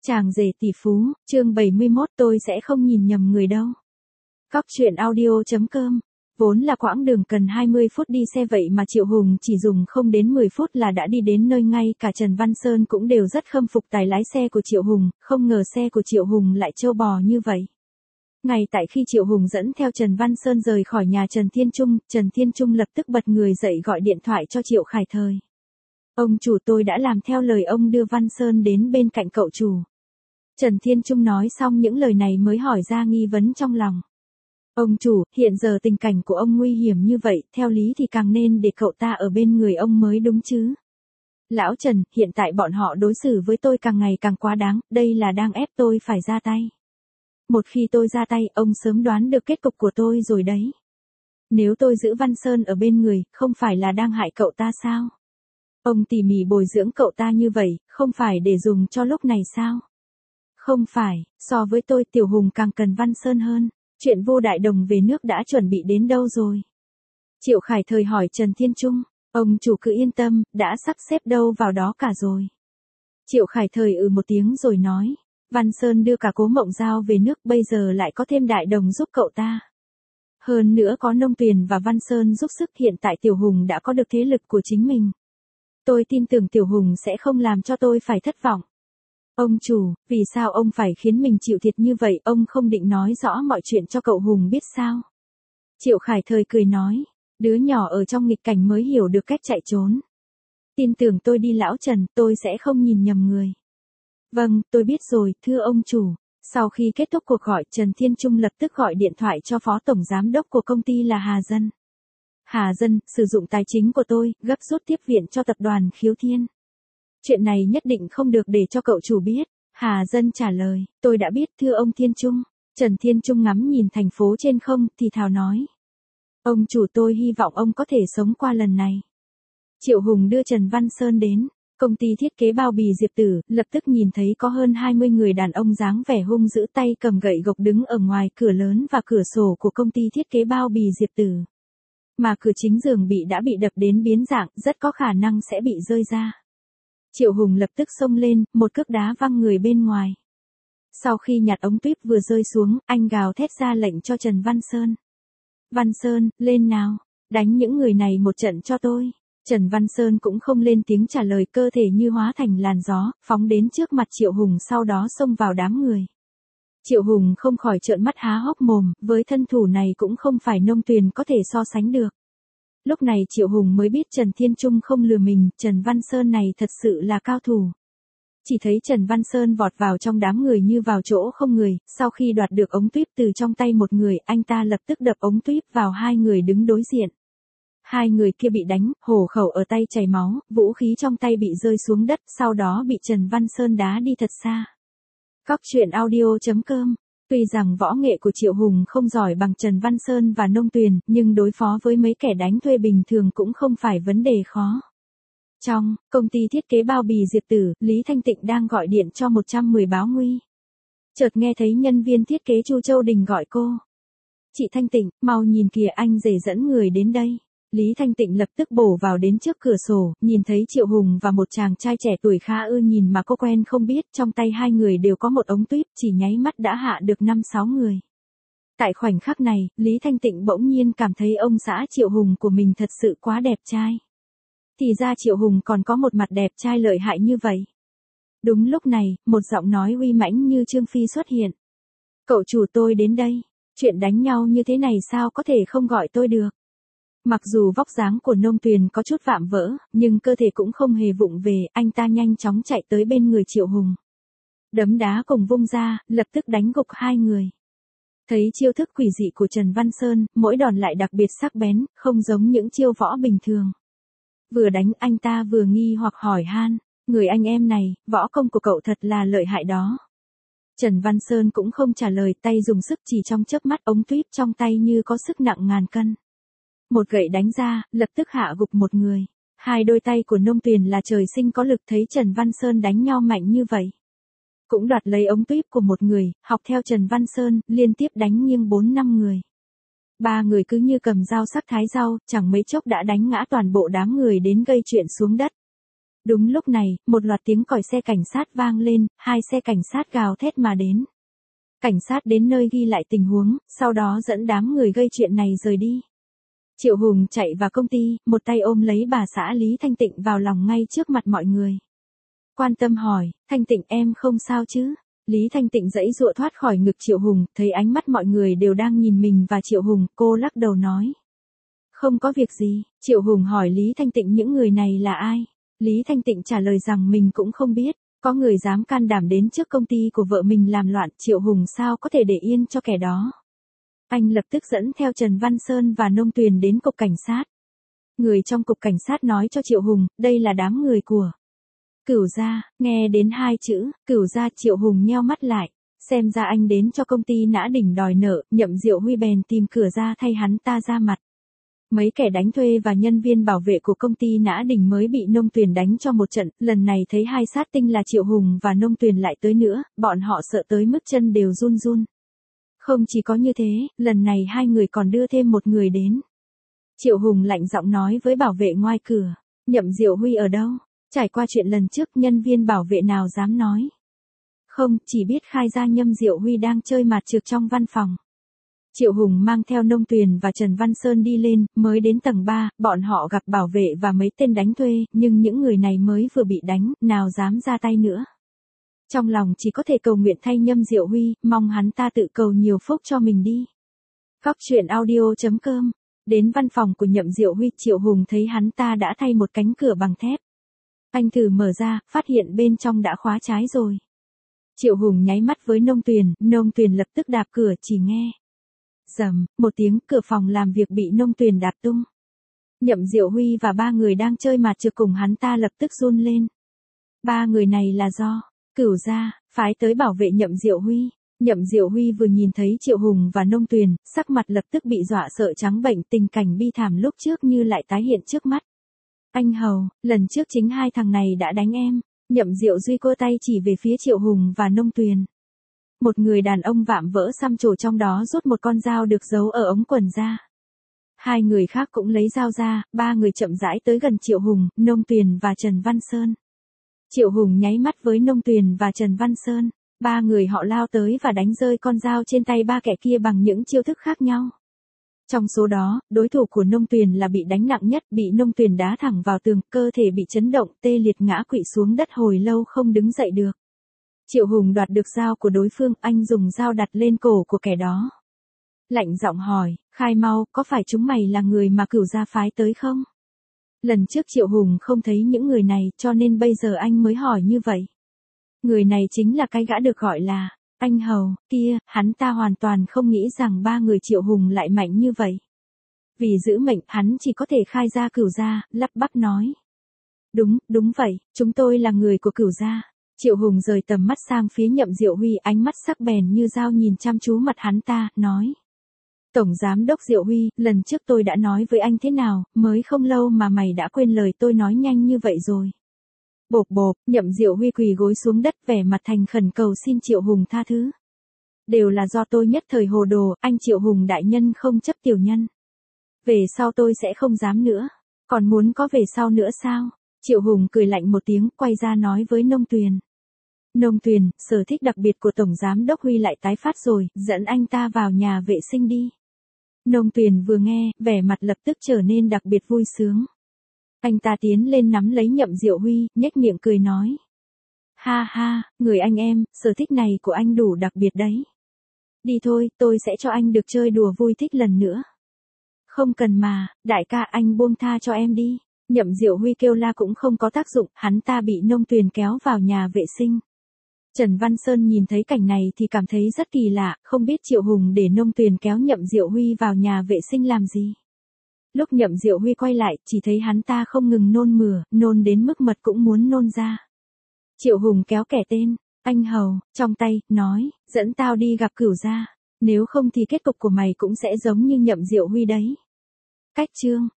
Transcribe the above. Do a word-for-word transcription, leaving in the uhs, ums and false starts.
Chàng rể tỷ phú, chương bảy mươi mốt tôi sẽ không nhìn nhầm người đâu. Cóc truyện audio.com. Vốn là quãng đường cần hai mươi phút đi xe vậy mà Triệu Hùng chỉ dùng không đến mười phút là đã đi đến nơi, ngay cả Trần Văn Sơn cũng đều rất khâm phục tài lái xe của Triệu Hùng, không ngờ xe của Triệu Hùng lại trâu bò như vậy. Ngay tại khi Triệu Hùng dẫn theo Trần Văn Sơn rời khỏi nhà Trần Thiên Trung, Trần Thiên Trung lập tức bật người dậy gọi điện thoại cho Triệu Khải Thời. Ông chủ, tôi đã làm theo lời ông, đưa Văn Sơn đến bên cạnh cậu chủ. Trần Thiên Trung nói xong những lời này mới hỏi ra nghi vấn trong lòng. Ông chủ, hiện giờ tình cảnh của ông nguy hiểm như vậy, theo lý thì càng nên để cậu ta ở bên người ông mới đúng chứ. Lão Trần, hiện tại bọn họ đối xử với tôi càng ngày càng quá đáng, đây là đang ép tôi phải ra tay. Một khi tôi ra tay, ông sớm đoán được kết cục của tôi rồi đấy. Nếu tôi giữ Văn Sơn ở bên người, không phải là đang hại cậu ta sao? Ông tỉ mỉ bồi dưỡng cậu ta như vậy, không phải để dùng cho lúc này sao? Không phải, so với tôi Tiểu Hùng càng cần Văn Sơn hơn. Chuyện vô đại đồng về nước đã chuẩn bị đến đâu rồi? Triệu Khải Thời hỏi Trần Thiên Trung. Ông chủ cứ yên tâm, đã sắp xếp đâu vào đó cả rồi. Triệu Khải Thời ừ một tiếng rồi nói. Văn Sơn đưa cả Cố Mộng Giao về nước, bây giờ lại có thêm đại đồng giúp cậu ta. Hơn nữa có Nông Tuyền và Văn Sơn giúp sức, hiện tại Tiểu Hùng đã có được thế lực của chính mình. Tôi tin tưởng Tiểu Hùng sẽ không làm cho tôi phải thất vọng. Ông chủ, vì sao ông phải khiến mình chịu thiệt như vậy, ông không định nói rõ mọi chuyện cho cậu Hùng biết sao? Triệu Khải Thời cười nói, đứa nhỏ ở trong nghịch cảnh mới hiểu được cách chạy trốn. Tin tưởng tôi đi lão Trần, tôi sẽ không nhìn nhầm người. Vâng, tôi biết rồi, thưa ông chủ. Sau khi kết thúc cuộc gọi, Trần Thiên Trung lập tức gọi điện thoại cho phó tổng giám đốc của công ty là Hà Dân. Hà Dân, sử dụng tài chính của tôi, gấp rút tiếp viện cho tập đoàn Khiếu Thiên. Chuyện này nhất định không được để cho cậu chủ biết. Hà Dân trả lời, tôi đã biết thưa ông Thiên Trung. Trần Thiên Trung ngắm nhìn thành phố trên không, thì thào nói. Ông chủ, tôi hy vọng ông có thể sống qua lần này. Triệu Hùng đưa Trần Văn Sơn đến. Công ty thiết kế bao bì Diệp Tử, lập tức nhìn thấy có hơn hai mươi người đàn ông dáng vẻ hung dữ, tay cầm gậy gộc đứng ở ngoài cửa lớn và cửa sổ của công ty thiết kế bao bì Diệp Tử. Mà cửa chính giường bị đã bị đập đến biến dạng, rất có khả năng sẽ bị rơi ra. Triệu Hùng lập tức xông lên, một cước đá văng người bên ngoài. Sau khi nhặt ống tuyếp vừa rơi xuống, anh gào thét ra lệnh cho Trần Văn Sơn. Văn Sơn, lên nào, đánh những người này một trận cho tôi. Trần Văn Sơn cũng không lên tiếng trả lời, cơ thể như hóa thành làn gió, phóng đến trước mặt Triệu Hùng, sau đó xông vào đám người. Triệu Hùng không khỏi trợn mắt há hốc mồm, với thân thủ này cũng không phải Nông Tuyền có thể so sánh được. Lúc này Triệu Hùng mới biết Trần Thiên Trung không lừa mình, Trần Văn Sơn này thật sự là cao thủ. Chỉ thấy Trần Văn Sơn vọt vào trong đám người như vào chỗ không người, sau khi đoạt được ống tuyếp từ trong tay một người, anh ta lập tức đập ống tuyếp vào hai người đứng đối diện. Hai người kia bị đánh, hổ khẩu ở tay chảy máu, vũ khí trong tay bị rơi xuống đất, sau đó bị Trần Văn Sơn đá đi thật xa. Cóc truyện audio.com. Tuy rằng võ nghệ của Triệu Hùng không giỏi bằng Trần Văn Sơn và Nông Tuyền, nhưng đối phó với mấy kẻ đánh thuê bình thường cũng không phải vấn đề khó. Trong công ty thiết kế bao bì Diệp Tử, Lý Thanh Tịnh đang gọi điện cho một trăm mười báo nguy. Chợt nghe thấy nhân viên thiết kế Chu Châu Đình gọi cô. Chị Thanh Tịnh, mau nhìn kìa, anh rể dẫn người đến đây. Lý Thanh Tịnh lập tức bổ vào đến trước cửa sổ, nhìn thấy Triệu Hùng và một chàng trai trẻ tuổi khá ưa nhìn mà cô quen không biết, trong tay hai người đều có một ống tuyếp, chỉ nháy mắt đã hạ được năm sáu người. Tại khoảnh khắc này, Lý Thanh Tịnh bỗng nhiên cảm thấy ông xã Triệu Hùng của mình thật sự quá đẹp trai. Thì ra Triệu Hùng còn có một mặt đẹp trai lợi hại như vậy. Đúng lúc này, một giọng nói uy mãnh như Trương Phi xuất hiện. Cậu chủ, tôi đến đây. Chuyện đánh nhau như thế này sao có thể không gọi tôi được. Mặc dù vóc dáng của Nông Tuyền có chút vạm vỡ, nhưng cơ thể cũng không hề vụng về, anh ta nhanh chóng chạy tới bên người Triệu Hùng. Đấm đá cùng vung ra, lập tức đánh gục hai người. Thấy chiêu thức quỷ dị của Trần Văn Sơn, mỗi đòn lại đặc biệt sắc bén, không giống những chiêu võ bình thường. Vừa đánh anh ta vừa nghi hoặc hỏi han, người anh em này, võ công của cậu thật là lợi hại đó. Trần Văn Sơn cũng không trả lời, tay dùng sức, chỉ trong chớp mắt ống tuyếp trong tay như có sức nặng ngàn cân. Một gậy đánh ra, lập tức hạ gục một người. Hai đôi tay của Nông Tuyền là trời sinh có lực, thấy Trần Văn Sơn đánh nhau mạnh như vậy. Cũng đoạt lấy ống tuyếp của một người, học theo Trần Văn Sơn, liên tiếp đánh nghiêng bốn năm người. Ba người cứ như cầm dao sắc thái rau, chẳng mấy chốc đã đánh ngã toàn bộ đám người đến gây chuyện xuống đất. Đúng lúc này, một loạt tiếng còi xe cảnh sát vang lên, hai xe cảnh sát gào thét mà đến. Cảnh sát đến nơi ghi lại tình huống, sau đó dẫn đám người gây chuyện này rời đi. Triệu Hùng chạy vào công ty, một tay ôm lấy bà xã Lý Thanh Tịnh vào lòng ngay trước mặt mọi người. Quan tâm hỏi, Thanh Tịnh em không sao chứ? Lý Thanh Tịnh giãy giụa thoát khỏi ngực Triệu Hùng, thấy ánh mắt mọi người đều đang nhìn mình và Triệu Hùng, cô lắc đầu nói. Không có việc gì, Triệu Hùng hỏi Lý Thanh Tịnh những người này là ai? Lý Thanh Tịnh trả lời rằng mình cũng không biết, có người dám can đảm đến trước công ty của vợ mình làm loạn, Triệu Hùng sao có thể để yên cho kẻ đó. Anh lập tức dẫn theo Trần Văn Sơn và Nông Tuyền đến cục cảnh sát. Người trong cục cảnh sát nói cho Triệu Hùng, đây là đám người của Cửu gia. Nghe đến hai chữ, Cửu gia, Triệu Hùng nheo mắt lại, xem ra anh đến cho công ty Nã Đỉnh đòi nợ, Nhậm Diệu Huy bèn tìm cửa ra thay hắn ta ra mặt. Mấy kẻ đánh thuê và nhân viên bảo vệ của công ty Nã Đỉnh mới bị Nông Tuyền đánh cho một trận, lần này thấy hai sát tinh là Triệu Hùng và Nông Tuyền lại tới nữa, bọn họ sợ tới mức chân đều run run. Không chỉ có như thế, lần này hai người còn đưa thêm một người đến. Triệu Hùng lạnh giọng nói với bảo vệ ngoài cửa, Nhậm Diệu Huy ở đâu? Trải qua chuyện lần trước, nhân viên bảo vệ nào dám nói. Không, chỉ biết khai ra Nhâm Diệu Huy đang chơi mạt trược trong văn phòng. Triệu Hùng mang theo Nông Tuyền và Trần Văn Sơn đi lên, mới đến tầng ba, bọn họ gặp bảo vệ và mấy tên đánh thuê, nhưng những người này mới vừa bị đánh, nào dám ra tay nữa. Trong lòng chỉ có thể cầu nguyện thay Nhâm Diệu Huy, mong hắn ta tự cầu nhiều phúc cho mình đi. Góc truyện audio chấm com. Đến văn phòng của Nhậm Diệu Huy, Triệu Hùng thấy hắn ta đã thay một cánh cửa bằng thép. Anh thử mở ra, phát hiện bên trong đã khóa trái rồi. Triệu Hùng nháy mắt với Nông Tuyền, Nông Tuyền lập tức đạp cửa, chỉ nghe rầm, một tiếng, cửa phòng làm việc bị Nông Tuyền đạp tung. Nhậm Diệu Huy và ba người đang chơi mạt trược cùng hắn ta lập tức run lên. Ba người này là do Cửu gia phái tới bảo vệ Nhậm Diệu Huy. Nhậm Diệu Huy vừa nhìn thấy Triệu Hùng và Nông Tuyền, sắc mặt lập tức bị dọa sợ trắng bệch, tình cảnh bi thảm lúc trước như lại tái hiện trước mắt. Anh Hầu, lần trước chính hai thằng này đã đánh em. Nhậm Diệu Duy cua tay chỉ về phía Triệu Hùng và Nông Tuyền. Một người đàn ông vạm vỡ xăm trổ trong đó rút một con dao được giấu ở ống quần ra. Hai người khác cũng lấy dao ra, ba người chậm rãi tới gần Triệu Hùng, Nông Tuyền và Trần Văn Sơn. Triệu Hùng nháy mắt với Nông Tuyền và Trần Văn Sơn, ba người họ lao tới và đánh rơi con dao trên tay ba kẻ kia bằng những chiêu thức khác nhau. Trong số đó, đối thủ của Nông Tuyền là bị đánh nặng nhất, bị Nông Tuyền đá thẳng vào tường, cơ thể bị chấn động, tê liệt ngã quỵ xuống đất hồi lâu không đứng dậy được. Triệu Hùng đoạt được dao của đối phương, anh dùng dao đặt lên cổ của kẻ đó. Lạnh giọng hỏi, khai mau, có phải chúng mày là người mà Cửu gia phái tới không? Lần trước Triệu Hùng không thấy những người này, cho nên bây giờ anh mới hỏi như vậy. Người này chính là cái gã được gọi là Anh Hầu kia, hắn ta hoàn toàn không nghĩ rằng ba người Triệu Hùng lại mạnh như vậy. Vì giữ mệnh, hắn chỉ có thể khai ra Cửu gia, lắp bắp nói. Đúng, đúng vậy, chúng tôi là người của Cửu gia. Triệu Hùng rời tầm mắt sang phía Nhậm Diệu Huy, ánh mắt sắc bén như dao nhìn chăm chú mặt hắn ta, nói. Tổng Giám đốc Diệu Huy, lần trước tôi đã nói với anh thế nào, mới không lâu mà mày đã quên lời tôi nói nhanh như vậy rồi. Bộp bộp, Nhậm Diệu Huy quỳ gối xuống đất, vẻ mặt thành khẩn cầu xin Triệu Hùng tha thứ. Đều là do tôi nhất thời hồ đồ, anh Triệu Hùng đại nhân không chấp tiểu nhân. Về sau tôi sẽ không dám nữa. Còn muốn có về sau nữa sao? Triệu Hùng cười lạnh một tiếng, quay ra nói với Nông Tuyền. Nông Tuyền, sở thích đặc biệt của Tổng Giám đốc Huy lại tái phát rồi, dẫn anh ta vào nhà vệ sinh đi. Nông Tuyền vừa nghe, vẻ mặt lập tức trở nên đặc biệt vui sướng. Anh ta tiến lên nắm lấy Nhậm Diệu Huy, nhếch miệng cười nói. Ha ha, người anh em, sở thích này của anh đủ đặc biệt đấy. Đi thôi, tôi sẽ cho anh được chơi đùa vui thích lần nữa. Không cần mà, đại ca, anh buông tha cho em đi. Nhậm Diệu Huy kêu la cũng không có tác dụng, hắn ta bị Nông Tuyền kéo vào nhà vệ sinh. Trần Văn Sơn nhìn thấy cảnh này thì cảm thấy rất kỳ lạ, không biết Triệu Hùng để Nông Tuyền kéo Nhậm Diệu Huy vào nhà vệ sinh làm gì. Lúc Nhậm Diệu Huy quay lại, chỉ thấy hắn ta không ngừng nôn mửa, nôn đến mức mật cũng muốn nôn ra. Triệu Hùng kéo kẻ tên Anh Hầu trong tay, nói, dẫn tao đi gặp Cửu gia, nếu không thì kết cục của mày cũng sẽ giống như Nhậm Diệu Huy đấy. Cách chương